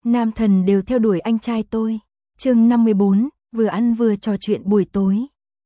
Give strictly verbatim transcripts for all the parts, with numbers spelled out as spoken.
Nam thần đều theo đuổi anh trai tôi. Chương năm mươi bốn, vừa ăn vừa trò chuyện buổi tối.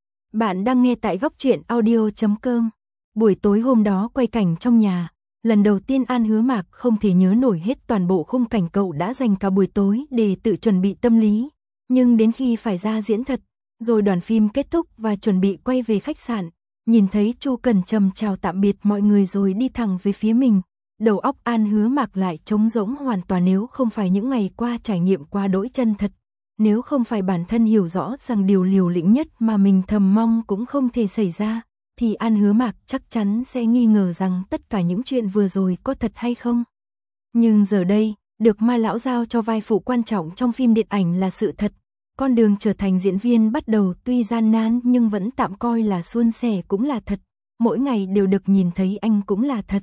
Bạn đang nghe tại góc truyện audio chấm com. Buổi tối hôm đó quay cảnh trong nhà, lần đầu tiên An Hứa Mạc không thể nhớ nổi hết toàn bộ khung cảnh cậu đã dành cả buổi tối để tự chuẩn bị tâm lý, nhưng đến khi phải ra diễn thật, rồi đoàn phim kết thúc và chuẩn bị quay về khách sạn, nhìn thấy Chu Cẩn Trầm chào tạm biệt mọi người rồi đi thẳng về phía mình, đầu óc An Hứa Mạc lại trống rỗng hoàn toàn. Nếu không phải những ngày qua trải nghiệm qua đỗi chân thật, nếu không phải bản thân hiểu rõ rằng điều liều lĩnh nhất mà mình thầm mong cũng không thể xảy ra, thì An Hứa Mạc chắc chắn sẽ nghi ngờ rằng tất cả những chuyện vừa rồi có thật hay không. Nhưng giờ đây, được Ma Lão giao cho vai phụ quan trọng trong phim điện ảnh là sự thật. Con đường trở thành diễn viên bắt đầu tuy gian nan nhưng vẫn tạm coi là suôn sẻ cũng là thật. Mỗi ngày đều được nhìn thấy anh cũng là thật.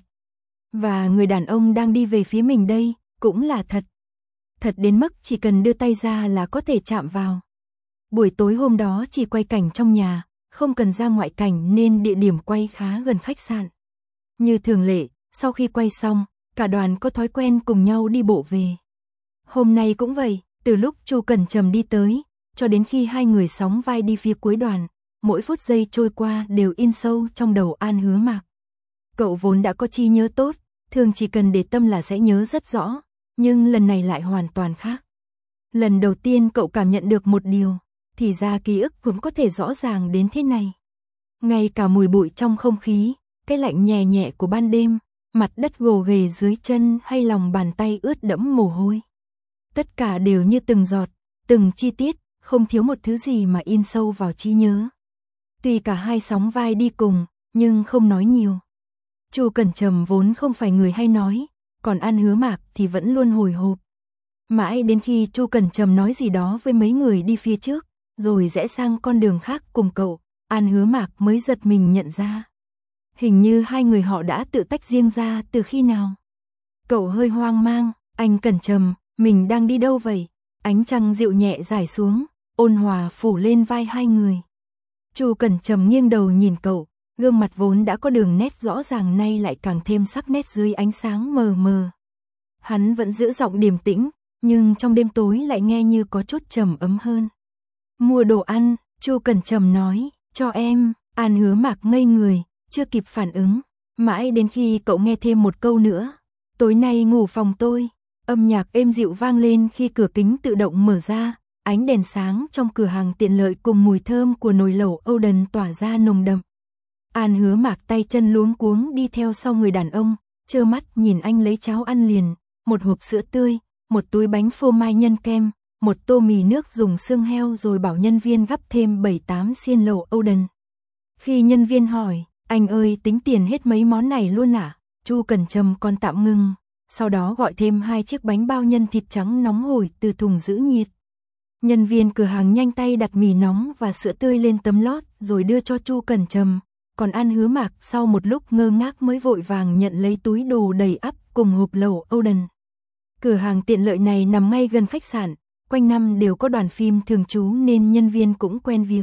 Và người đàn ông đang đi về phía mình đây cũng là thật. Thật đến mức chỉ cần đưa tay ra là có thể chạm vào. Buổi tối hôm đó chỉ quay cảnh trong nhà, không cần ra ngoại cảnh nên địa điểm quay khá gần khách sạn. Như thường lệ, sau khi quay xong, cả đoàn có thói quen cùng nhau đi bộ về. Hôm nay cũng vậy, từ lúc Chu Cẩn Trầm đi tới, cho đến khi hai người sóng vai đi phía cuối đoàn, mỗi phút giây trôi qua đều in sâu trong đầu An Hứa Mạc. Cậu vốn đã có trí nhớ tốt, thường chỉ cần để tâm là sẽ nhớ rất rõ, nhưng lần này lại hoàn toàn khác. Lần đầu tiên cậu cảm nhận được một điều, thì ra ký ức cũng có thể rõ ràng đến thế này. Ngay cả mùi bụi trong không khí, cái lạnh nhẹ nhẹ của ban đêm, mặt đất gồ ghề dưới chân hay lòng bàn tay ướt đẫm mồ hôi. Tất cả đều như từng giọt, từng chi tiết, không thiếu một thứ gì mà in sâu vào trí nhớ. Tuy cả hai sóng vai đi cùng, nhưng không nói nhiều. Chu Cẩn Trầm vốn không phải người hay nói, còn An Hứa Mạc thì vẫn luôn hồi hộp. Mãi đến khi Chu Cẩn Trầm nói gì đó với mấy người đi phía trước, rồi rẽ sang con đường khác cùng cậu, An Hứa Mạc mới giật mình nhận ra. Hình như hai người họ đã tự tách riêng ra từ khi nào. Cậu hơi hoang mang, anh Cẩn Trầm, mình đang đi đâu vậy? Ánh trăng dịu nhẹ rải xuống, ôn hòa phủ lên vai hai người. Chu Cẩn Trầm nghiêng đầu nhìn cậu, gương mặt vốn đã có đường nét rõ ràng nay lại càng thêm sắc nét dưới ánh sáng mờ mờ. Hắn vẫn giữ giọng điềm tĩnh, nhưng trong đêm tối lại nghe như có chút trầm ấm hơn. Mua đồ ăn, Chu Cẩn Trầm nói, cho em. An Hứa Mạc ngây người, chưa kịp phản ứng, mãi đến khi cậu nghe thêm một câu nữa. Tối nay ngủ phòng tôi. Âm nhạc êm dịu vang lên khi cửa kính tự động mở ra, ánh đèn sáng trong cửa hàng tiện lợi cùng mùi thơm của nồi lẩu Oden tỏa ra nồng đậm. An Hứa Mạc tay chân luống cuống đi theo sau người đàn ông, trơ mắt nhìn anh lấy cháo ăn liền, một hộp sữa tươi, một túi bánh phô mai nhân kem, một tô mì nước dùng xương heo rồi bảo nhân viên gắp thêm bảy tám xiên lẩu Oden. Khi nhân viên hỏi, anh ơi tính tiền hết mấy món này luôn à? Chu Cẩn Trầm còn tạm ngưng, sau đó gọi thêm hai chiếc bánh bao nhân thịt trắng nóng hổi từ thùng giữ nhiệt. Nhân viên cửa hàng nhanh tay đặt mì nóng và sữa tươi lên tấm lót rồi đưa cho Chu Cẩn Trầm, còn An Hứa Mạc sau một lúc ngơ ngác mới vội vàng nhận lấy túi đồ đầy ắp cùng hộp lẩu Oden. Cửa hàng tiện lợi này nằm ngay gần khách sạn, quanh năm đều có đoàn phim thường trú nên nhân viên cũng quen việc.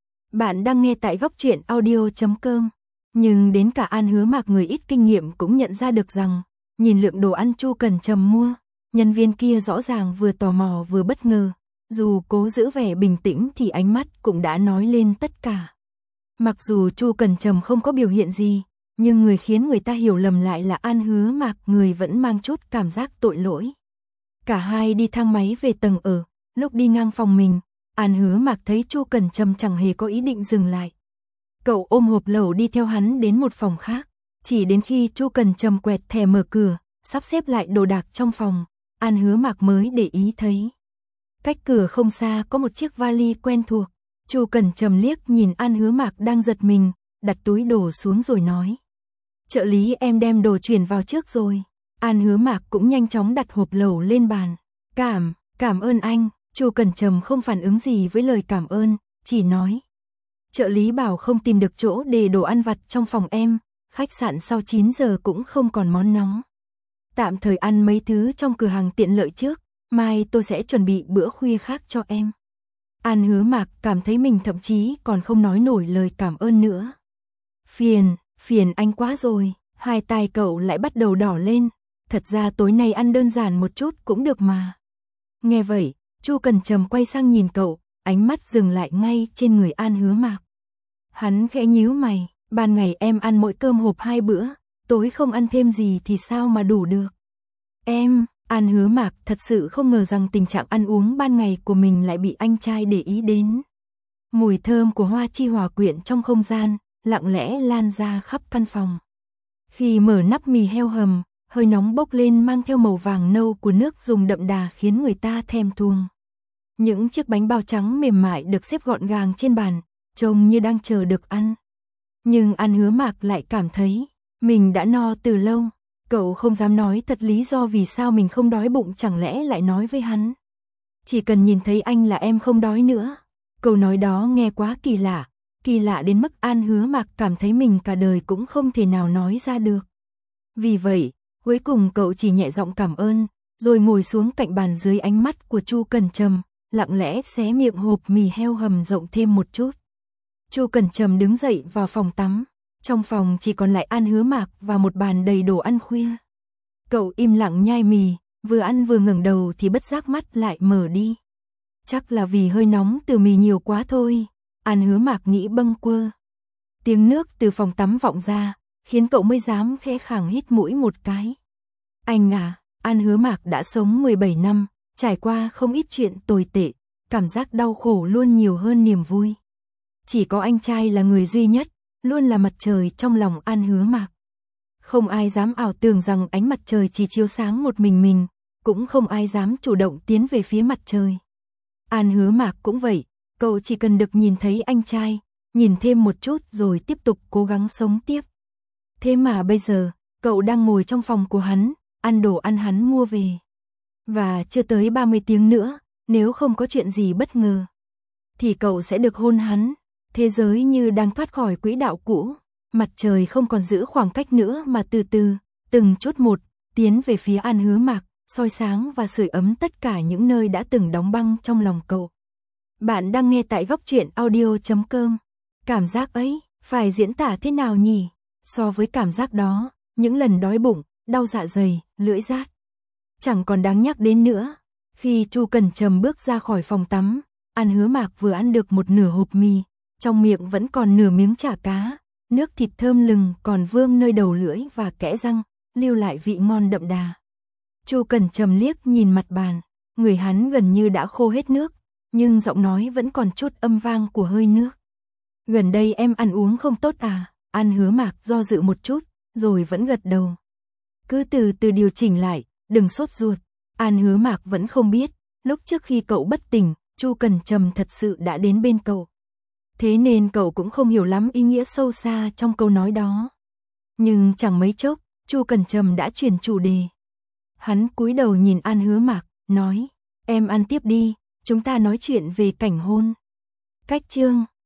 Bạn đang nghe tại góc truyện audio chấm com, nhưng đến cả An Hứa Mạc người ít kinh nghiệm cũng nhận ra được rằng, nhìn lượng đồ ăn Chu Cẩn Trầm mua, nhân viên kia rõ ràng vừa tò mò vừa bất ngờ, dù cố giữ vẻ bình tĩnh thì ánh mắt cũng đã nói lên tất cả. Mặc dù Chu Cẩn Trầm không có biểu hiện gì, nhưng người khiến người ta hiểu lầm lại là An Hứa Mạc, người vẫn mang chút cảm giác tội lỗi. Cả hai đi thang máy về tầng ở, lúc đi ngang phòng mình, An Hứa Mạc thấy Chu Cẩn Trầm chẳng hề có ý định dừng lại. Cậu ôm hộp lẩu đi theo hắn đến một phòng khác, chỉ đến khi Chu Cẩn Trầm quẹt thẻ mở cửa, sắp xếp lại đồ đạc trong phòng, An Hứa Mạc mới để ý thấy. Cách cửa không xa có một chiếc vali quen thuộc. Chu Cẩn Trầm liếc nhìn An Hứa Mạc đang giật mình, đặt túi đồ xuống rồi nói. Trợ lý em đem đồ chuyển vào trước rồi. An Hứa Mạc cũng nhanh chóng đặt hộp lẩu lên bàn. Cảm, cảm ơn anh. Chu Cẩn Trầm không phản ứng gì với lời cảm ơn, chỉ nói. Trợ lý bảo không tìm được chỗ để đồ ăn vặt trong phòng em, khách sạn sau chín giờ cũng không còn món nóng. Tạm thời ăn mấy thứ trong cửa hàng tiện lợi trước, mai tôi sẽ chuẩn bị bữa khuya khác cho em. An Hứa Mạc cảm thấy mình thậm chí còn không nói nổi lời cảm ơn nữa. Phiền, phiền anh quá rồi, hai tay cậu lại bắt đầu đỏ lên. Thật ra tối nay ăn đơn giản một chút cũng được mà. Nghe vậy, Chu Cần Trầm quay sang nhìn cậu, ánh mắt dừng lại ngay trên người An Hứa Mạc. Hắn khẽ nhíu mày, ban ngày em ăn mỗi cơm hộp hai bữa, tối không ăn thêm gì thì sao mà đủ được. Em, An Hứa Mạc thật sự không ngờ rằng tình trạng ăn uống ban ngày của mình lại bị anh trai để ý đến. Mùi thơm của hoa chi hòa quyện trong không gian, lặng lẽ lan ra khắp căn phòng. Khi mở nắp mì heo hầm, hơi nóng bốc lên mang theo màu vàng nâu của nước dùng đậm đà khiến người ta thèm thuồng. Những chiếc bánh bao trắng mềm mại được xếp gọn gàng trên bàn, trông như đang chờ được ăn. Nhưng An Hứa Mạc lại cảm thấy mình đã no từ lâu. Cậu không dám nói thật lý do vì sao mình không đói bụng, chẳng lẽ lại nói với hắn. Chỉ cần nhìn thấy anh là em không đói nữa. Câu nói đó nghe quá kỳ lạ, kỳ lạ đến mức An Hứa Mạc cảm thấy mình cả đời cũng không thể nào nói ra được. Vì vậy, cuối cùng cậu chỉ nhẹ giọng cảm ơn, rồi ngồi xuống cạnh bàn dưới ánh mắt của Chu Cần Trầm, lặng lẽ xé miệng hộp mì heo hầm rộng thêm một chút. Chu Cần Trầm đứng dậy vào phòng tắm, trong phòng chỉ còn lại An Hứa Mạc và một bàn đầy đồ ăn khuya. Cậu im lặng nhai mì, vừa ăn vừa ngẩng đầu thì bất giác mắt lại mở đi. Chắc là vì hơi nóng từ mì nhiều quá thôi, An Hứa Mạc nghĩ bâng quơ. Tiếng nước từ phòng tắm vọng ra, khiến cậu mới dám khẽ khàng hít mũi một cái. Anh à, An Hứa Mạc đã sống mười bảy năm, trải qua không ít chuyện tồi tệ, cảm giác đau khổ luôn nhiều hơn niềm vui. Chỉ có anh trai là người duy nhất, luôn là mặt trời trong lòng An Hứa Mạc. Không ai dám ảo tưởng rằng ánh mặt trời chỉ chiếu sáng một mình mình, cũng không ai dám chủ động tiến về phía mặt trời. An Hứa Mạc cũng vậy, cậu chỉ cần được nhìn thấy anh trai, nhìn thêm một chút rồi tiếp tục cố gắng sống tiếp. Thế mà bây giờ, cậu đang ngồi trong phòng của hắn, ăn đồ ăn hắn mua về. Và chưa tới ba mươi tiếng nữa, nếu không có chuyện gì bất ngờ, thì cậu sẽ được hôn hắn. Thế giới như đang thoát khỏi quỹ đạo cũ, mặt trời không còn giữ khoảng cách nữa mà từ từ, từng chút một, tiến về phía An Hứa Mạc, soi sáng và sưởi ấm tất cả những nơi đã từng đóng băng trong lòng cậu. Bạn đang nghe tại góc truyện audio chấm com. Cảm giác ấy, phải diễn tả thế nào nhỉ? So với cảm giác đó, những lần đói bụng, đau dạ dày, lưỡi rát, chẳng còn đáng nhắc đến nữa. Khi Chu Cần Trầm bước ra khỏi phòng tắm, An Hứa Mạc vừa ăn được một nửa hộp mì, trong miệng vẫn còn nửa miếng chả cá, nước thịt thơm lừng còn vương nơi đầu lưỡi và kẽ răng, lưu lại vị ngon đậm đà. Chu Cần Trầm liếc nhìn mặt bàn, người hắn gần như đã khô hết nước, nhưng giọng nói vẫn còn chút âm vang của hơi nước. Gần đây em ăn uống không tốt à? An Hứa Mạc do dự một chút, rồi vẫn gật đầu. Cứ từ từ điều chỉnh lại, đừng sốt ruột. An Hứa Mạc vẫn không biết, lúc trước khi cậu bất tỉnh, Chu Cần Trầm thật sự đã đến bên cậu. Thế nên cậu cũng không hiểu lắm ý nghĩa sâu xa trong câu nói đó. Nhưng chẳng mấy chốc, Chu Cần Trầm đã chuyển chủ đề. Hắn cúi đầu nhìn An Hứa Mạc, nói, em ăn tiếp đi, chúng ta nói chuyện về cảnh hôn. Cách chương